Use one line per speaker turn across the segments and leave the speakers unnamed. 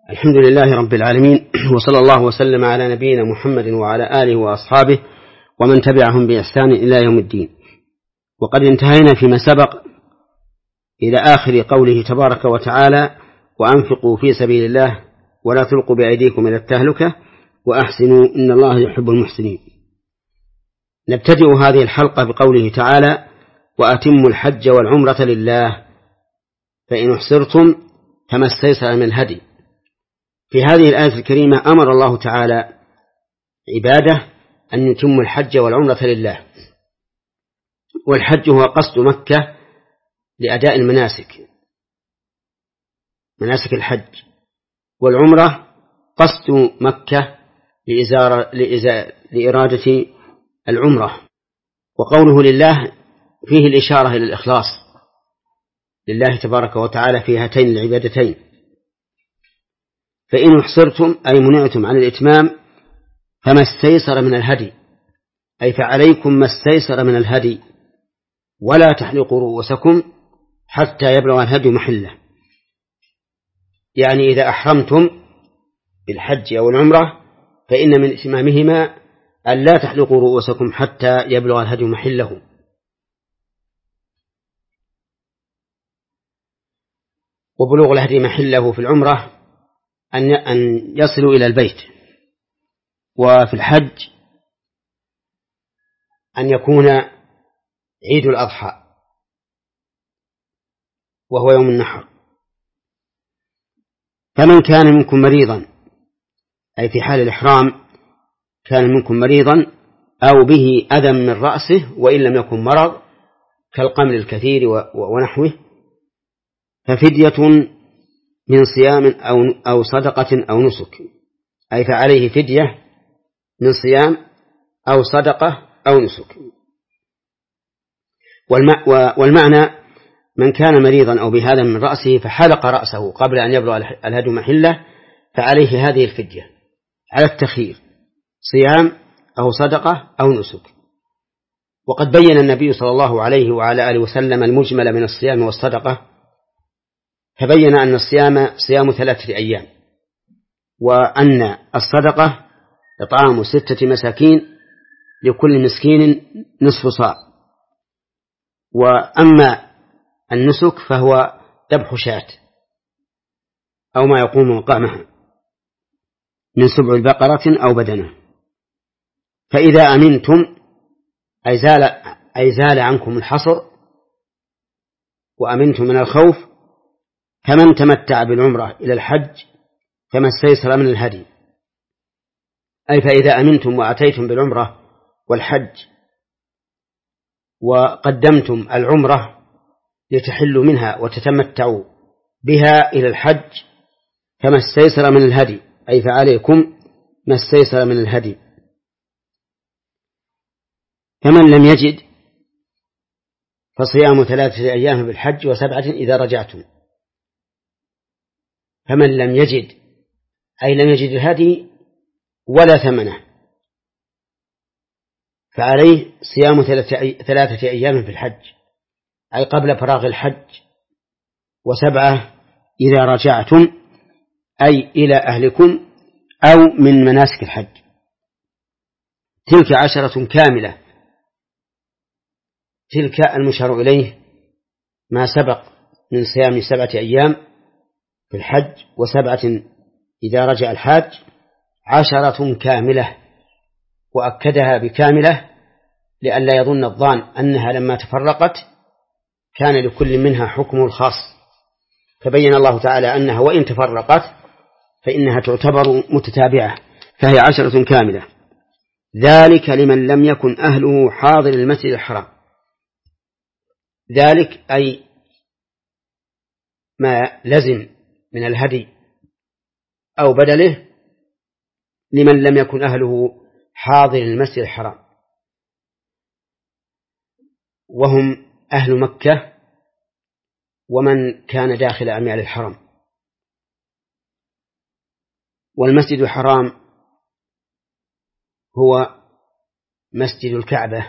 الحمد لله رب العالمين، وصلى الله وسلم على نبينا محمد وعلى آله وأصحابه ومن تبعهم بإحسان إلى يوم الدين. وقد انتهينا فيما سبق إلى آخر قوله تبارك وتعالى: وأنفقوا في سبيل الله ولا تلقوا بأيديكم إلى التهلكة وأحسنوا إن الله يحب المحسنين. نبتدئ هذه الحلقة بقوله تعالى: وأتموا الحج والعمرة لله فإن احصرتم فما استيسر من الهدي. في هذه الآية الكريمة أمر الله تعالى عباده أن يتموا الحج والعمرة لله. والحج هو قصد مكة لأداء المناسك، مناسك الحج، والعمرة قصد مكة لإرادة العمرة. وقوله لله فيه الإشارة إلى الإخلاص لله تبارك وتعالى في هاتين العبادتين. فإن احصرتم أي منعتم عن الإتمام فما استيسر من الهدي، أي فعليكم ما استيسر من الهدي، ولا تحلقوا رؤوسكم حتى يبلغ الهدي محله. يعني إذا أحرمتم بالحج أو العمرة فإن من إتمامهما أن لا تحلقوا رؤوسكم حتى يبلغ الهدي محله. وبلوغ الهدي محله في العمرة أن يصلوا إلى البيت، وفي الحج أن يكون عيد الأضحى وهو يوم النحر. فمن كان منكم مريضا، أي في حال الإحرام كان منكم مريضا أو به أذى من رأسه وإن لم يكن مرض كالقمل الكثير ونحوه، ففدية من صيام أو صدقة أو نسك، أي فعليه فدية من صيام أو صدقة أو نسك. والمعنى من كان مريضا أو بهذا من رأسه فحلق رأسه قبل أن يبلغ الهدي محله فعليه هذه الفدية على التخيير، صيام أو صدقة أو نسك. وقد بين النبي صلى الله عليه وعلى آله وسلم المجمل من الصيام والصدقة، فبين أن الصيام صيام 3 أيام، وأن الصدقة إطعام 6 مساكين لكل مسكين نصف صاع، وأما النسك فهو ذبح شاة أو ما يقوم مقامها من 7 بقرة أو بدنة. فإذا أمنتم أي زال عنكم الحصر وأمنتم من الخوف، فمن تمتع بالعمرة إلى الحج فما استيسر من الهدي، أي فإذا أمنتم وأتيتم بالعمرة والحج وقدمتم العمرة لتحلوا منها وتتمتعوا بها إلى الحج فما استيسر من الهدي، أي فعليكم ما استيسر من الهدي. فمن لم يجد فصيام 3 أيام بالحج و7 إذا رجعتم. فمن لم يجد أي لم يجد الهدي ولا ثمنه فعليه صيام 3 أيام في الحج، أي قبل فراغ الحج، و7 إذا رجعتم أي إلى أهلكم أو من مناسك الحج. تلك 10 كاملة، تلك المشار إليه ما سبق من صيام 7 أيام في الحج و7 إذا رجع الحاج، 10 كاملة، وأكدها بكاملة لئلا يظن الظان أنها لما تفرقت كان لكل منها حكم الخاص، فبين الله تعالى أنها وإن تفرقت فإنها تعتبر متتابعة، فهي 10 كاملة. ذلك لمن لم يكن أهله حاضر المسجد الحرام. ذلك أي ما لزم من الهدي أو بدله لمن لم يكن أهله حاضر المسجد الحرام، وهم أهل مكة ومن كان داخل أميال الحرم. والمسجد الحرام هو مسجد الكعبة،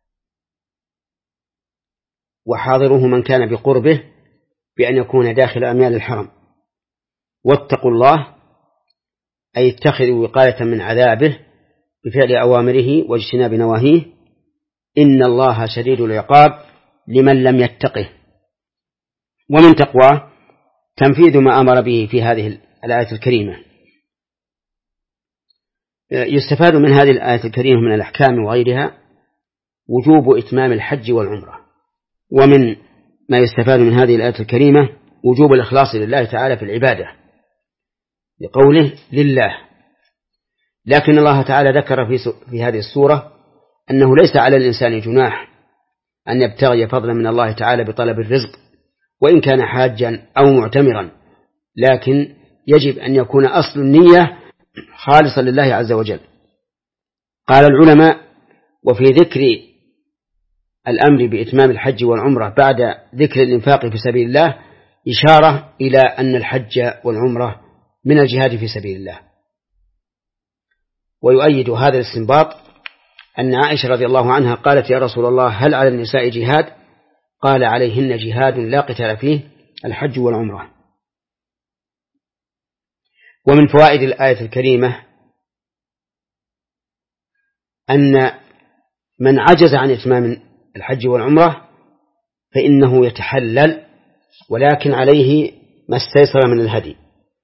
وحاضره من كان بقربه بأن يكون داخل أميال الحرم. واتقوا الله أي اتخذوا وقاية من عذابه بفعل أوامره واجتناب نواهيه، إن الله شديد العقاب لمن لم يتقه. ومن تقواه تنفيذ ما أمر به في هذه الآية الكريمة. يستفاد من هذه الآية الكريمة من الأحكام وغيرها وجوب إتمام الحج والعمرة. ومن ما يستفاد من هذه الآية الكريمة وجوب الإخلاص لله تعالى في العبادة لقوله لله. لكن الله تعالى ذكر في هذه السورة أنه ليس على الإنسان جناح أن يبتغي فضلا من الله تعالى بطلب الرزق وإن كان حاجا أو معتمرا، لكن يجب أن يكون أصل النية خالصا لله عز وجل. قال العلماء: وفي ذكر الأمر بإتمام الحج والعمرة بعد ذكر الإنفاق في سبيل الله إشارة إلى أن الحج والعمرة من الجهاد في سبيل الله. ويؤيد هذا الاستنباط أن عائشة رضي الله عنها قالت: يا رسول الله، هل على النساء جهاد؟ قال: عليهن جهاد لا قتال فيه، الحج والعمرة. ومن فوائد الآية الكريمة أن من عجز عن إتمام الحج والعمرة فإنه يتحلل، ولكن عليه ما استيسر من الهدي،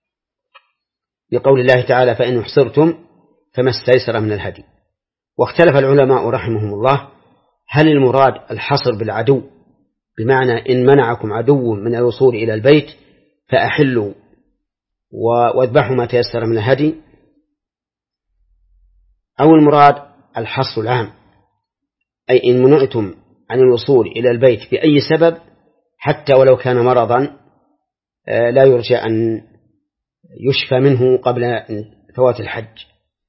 بقول الله تعالى: فإن احصرتم فما استيسر من الهدي. واختلف العلماء رحمهم الله هل المراد الحصر بالعدو، بمعنى إن منعكم عدو من الوصول إلى البيت فأحلوا واذبحوا ما تيسر من الهدي، أو المراد الحصر العام، أي إن منعتم عن الوصول إلى البيت بأي سبب حتى ولو كان مرضا لا يرجى أن يشفى منه قبل فوات الحج،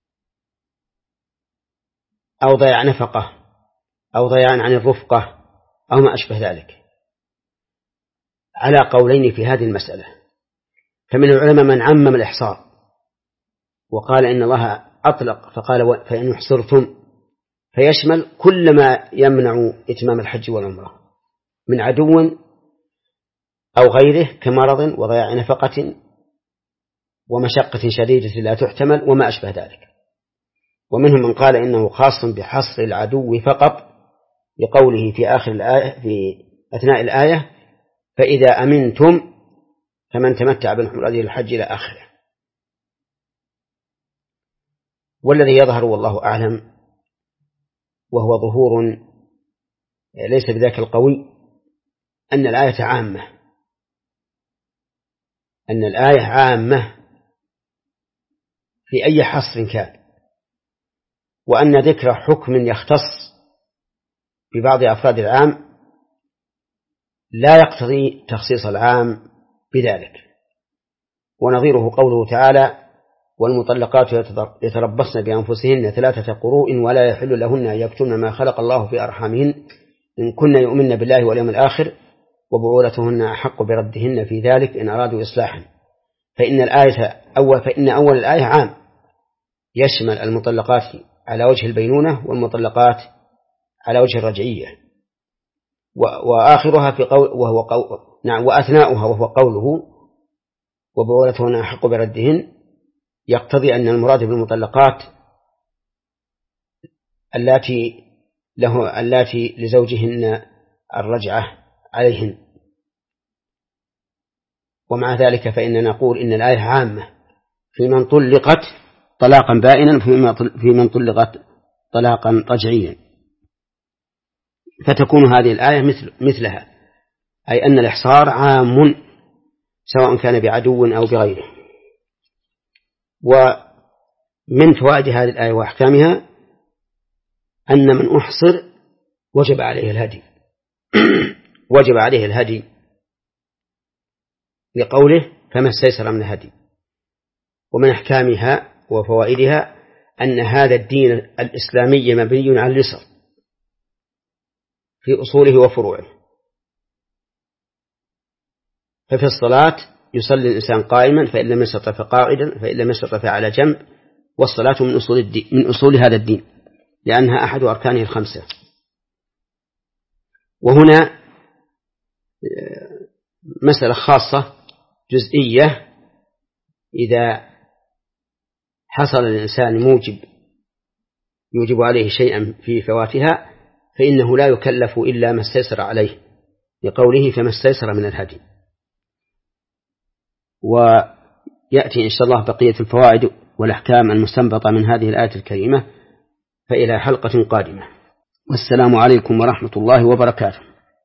أو ضياع نفقة، أو ضياع عن الرفقة، أو ما أشبه ذلك، على قولين في هذه المسألة. فمن العلماء من عمم الإحصار وقال إن الله أطلق فقال: فإن يحصرتم، فيشمل كل ما يمنع إتمام الحج والعمرة من عدو أو غيره كمرض وضياع نفقة ومشقة شديدة لا تحتمل وما أشبه ذلك. ومنهم من قال إنه خاص بحصر العدو فقط، لقوله في آخر الآية في أثناء الآية: فإذا أمنتم فمن تمتع بالعمرة إلى الحج إلى آخره. والذي يظهر والله أعلم وهو ظهور ليس بذاك القوي أن الآية عامة، أن الآية عامة في أي حصر كان، وأن ذكر حكم يختص ببعض أفراد العام لا يقتضي تخصيص العام بذلك. ونظيره قوله تعالى: والمطلقات يتربصن بأنفسهن 3 قروء ولا يحل لهن أن يكتمن ما خلق الله في أرحامهن إن كن يؤمن بالله واليوم الآخر وبعولتهن أحق بردهن في ذلك إن أرادوا إصلاحا. فإن أول الآية عام يشمل المطلقات على وجه البينونة والمطلقات على وجه الرجعية، وآخرها في قول وأثناؤها وهو قوله وبعولتهن أحق بردهن، يقتضي أن المراد بالمطلقات اللاتي لزوجهن الرجعة عليهن. ومع ذلك فإننا نقول إن الآية عامة في من طلقت طلاقا بائنا في من طلقت طلاقا رجعيا، فتكون هذه الآية مثلها، أي أن الإحصار عام سواء كان بعدو أو بغيره. ومن فوائد هذه الآية وأحكامها أن من أحصر وجب عليه الهدي وجب عليه الهدي لقوله فما استيسر من الهدي. ومن أحكامها وفوائدها أن هذا الدين الإسلامي مبني على اليسر في أصوله وفروعه. ففي الصلاة يصلي الإنسان قائما، فإن لم يستطع فقاعدا، فإن لم يستطع فعلى جنب، والصلاة من أصول هذا الدين لأنها أحد أركانه 5. وهنا مسألة خاصة جزئية: إذا حصل للإنسان يوجب عليه شيئا في فواتها فإنه لا يكلف إلا ما استيسر عليه، لقوله فما استيسر من الهدي. ويأتي إن شاء الله بقية الفوائد والأحكام المستنبطة من هذه الآية الكريمة، فإلى حلقة قادمة، والسلام عليكم ورحمة الله وبركاته.